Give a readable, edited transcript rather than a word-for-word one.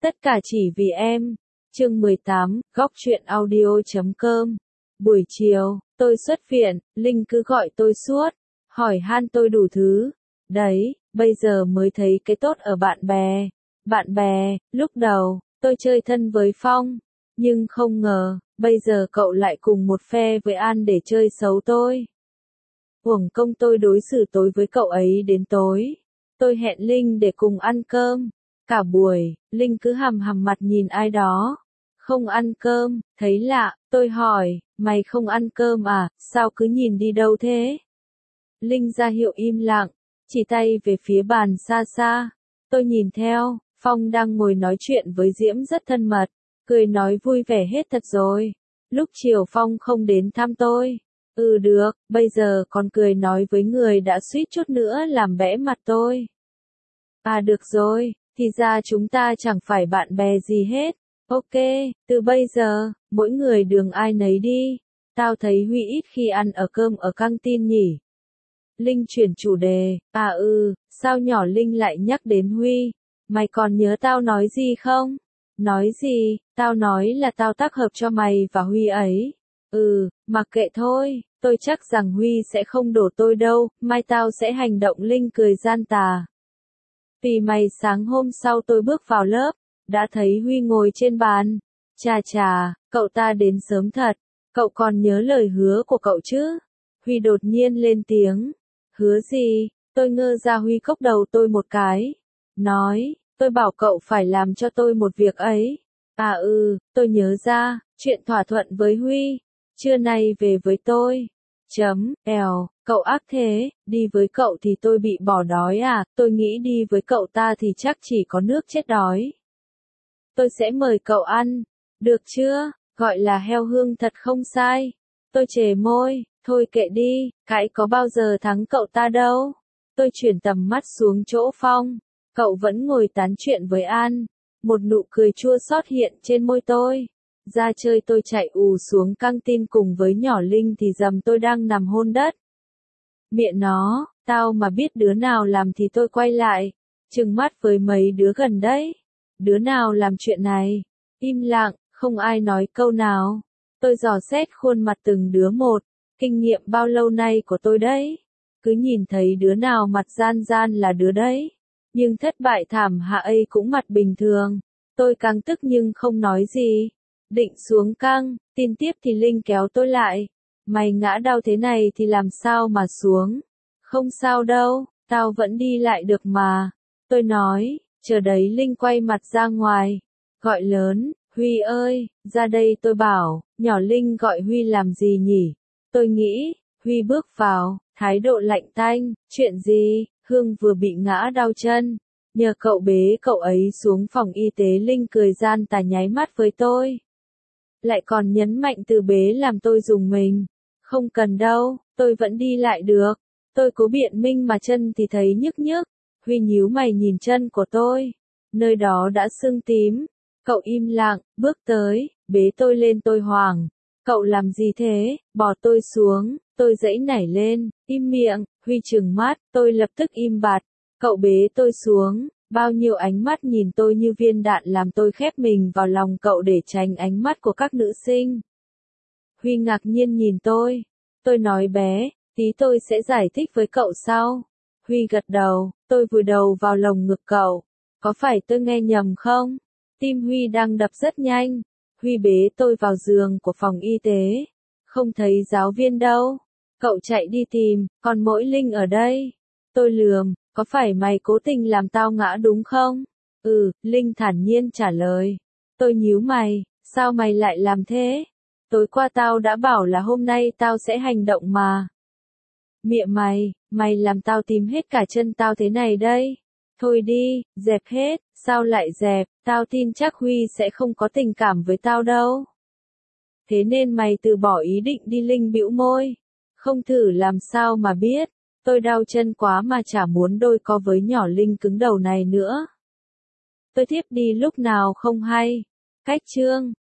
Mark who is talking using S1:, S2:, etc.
S1: Tất cả chỉ vì em. Chương 18, góc truyện audio.com. Buổi chiều, tôi xuất viện, Linh cứ gọi tôi suốt, hỏi han tôi đủ thứ. Đấy, bây giờ mới thấy cái tốt ở bạn bè. Bạn bè, lúc đầu, tôi chơi thân với Phong, nhưng không ngờ, bây giờ cậu lại cùng một phe với An để chơi xấu tôi. Uổng công tôi đối xử tối với cậu ấy đến tối. Tôi hẹn Linh để cùng ăn cơm. Cả buổi, Linh cứ hằm hằm mặt nhìn ai đó. Không ăn cơm, thấy lạ, tôi hỏi, mày không ăn cơm à, sao cứ nhìn đi đâu thế? Linh ra hiệu im lặng, chỉ tay về phía bàn xa xa. Tôi nhìn theo, Phong đang ngồi nói chuyện với Diễm rất thân mật, cười nói vui vẻ hết thật rồi. Lúc chiều Phong không đến thăm tôi. Được, bây giờ còn cười nói với người đã suýt chút nữa làm bẽ mặt tôi. À được rồi, thì ra chúng ta chẳng phải bạn bè gì hết. Ok, từ bây giờ, mỗi người đường ai nấy đi. Tao thấy Huy ít khi ăn ở cơm ở căng tin nhỉ. Linh chuyển chủ đề, sao nhỏ Linh lại nhắc đến Huy? Mày còn nhớ tao nói gì không? Nói gì, tao nói là tao tác hợp cho mày và Huy ấy. Mặc kệ thôi, tôi chắc rằng Huy sẽ không đổ tôi đâu, mai tao sẽ hành động. Linh cười gian tà. Vì mày sáng hôm sau tôi bước vào lớp, đã thấy Huy ngồi trên bàn. Chà, cậu ta đến sớm thật, cậu còn nhớ lời hứa của cậu chứ? Huy đột nhiên lên tiếng. Hứa gì? Tôi ngơ ra. Huy cốc đầu tôi một cái. Nói, tôi bảo cậu phải làm cho tôi một việc ấy. Tôi nhớ ra, chuyện thỏa thuận với Huy. Trưa nay về với tôi. Cậu ác thế, đi với cậu thì tôi bị bỏ đói à, tôi nghĩ đi với cậu ta thì chắc chỉ có nước chết đói. Tôi sẽ mời cậu ăn, được chưa, gọi là heo hương thật không sai. Tôi chề môi, thôi kệ đi, cãi có bao giờ thắng cậu ta đâu. Tôi chuyển tầm mắt xuống chỗ Phong, cậu vẫn ngồi tán chuyện với An. Một nụ cười chua xót hiện trên môi tôi. Ra chơi tôi chạy ù xuống căng tin cùng với nhỏ Linh thì dầm tôi đang nằm hôn đất. Mẹ nó, tao mà biết đứa nào làm thì tôi quay lại, trừng mắt với mấy đứa gần đấy. Đứa nào làm chuyện này? Im lặng, không ai nói câu nào. Tôi dò xét khuôn mặt từng đứa một, kinh nghiệm bao lâu nay của tôi đấy. Cứ nhìn thấy đứa nào mặt gian gian là đứa đấy. Nhưng thất bại thảm hạ ấy cũng mặt bình thường. Tôi càng tức nhưng không nói gì. Định xuống căng, tin tiếp thì Linh kéo tôi lại. Mày ngã đau thế này thì làm sao mà xuống? Không sao đâu, tao vẫn đi lại được mà. Tôi nói, chờ đấy. Linh quay mặt ra ngoài, gọi lớn, Huy ơi, ra đây. Tôi bảo, nhỏ Linh gọi Huy làm gì nhỉ? Tôi nghĩ, Huy bước vào, thái độ lạnh tanh, chuyện gì, Hương vừa bị ngã đau chân. Nhờ cậu bế cậu ấy xuống phòng y tế. Linh cười gian tà nháy mắt với tôi. Lại còn nhấn mạnh từ bế làm tôi rùng mình. Không cần đâu, tôi vẫn đi lại được. Tôi cố biện minh mà chân thì thấy nhức nhức. Huy nhíu mày nhìn chân của tôi. Nơi đó đã sưng tím. Cậu im lặng, bước tới, bế tôi lên. Tôi hoảng. Cậu làm gì thế? Bỏ tôi xuống. Tôi giãy nảy lên. Im miệng. Huy trừng mắt. Tôi lập tức im bặt. Cậu bế tôi xuống. Bao nhiêu ánh mắt nhìn tôi như viên đạn làm tôi khép mình vào lòng cậu để tránh ánh mắt của các nữ sinh. Huy ngạc nhiên nhìn tôi. Tôi nói bé, tí tôi sẽ giải thích với cậu sau. Huy gật đầu, tôi vùi đầu vào lồng ngực cậu. Có phải tôi nghe nhầm không? Tim Huy đang đập rất nhanh. Huy bế tôi vào giường của phòng y tế. Không thấy giáo viên đâu. Cậu chạy đi tìm, còn mỗi Linh ở đây. Tôi lườm, có phải mày cố tình làm tao ngã đúng không? Linh thản nhiên trả lời. Tôi nhíu mày, sao mày lại làm thế? Tối qua tao đã bảo là hôm nay tao sẽ hành động mà. Mẹ mày làm tao tìm hết cả chân tao thế này đây. Thôi đi, dẹp hết, sao lại dẹp, tao tin chắc Huy sẽ không có tình cảm với tao đâu. Thế nên mày từ bỏ ý định đi. Linh bĩu môi. Không thử làm sao mà biết. Tôi đau chân quá mà chả muốn đôi co với nhỏ Linh cứng đầu này nữa. Tôi thiếp đi lúc nào không hay. Cách chương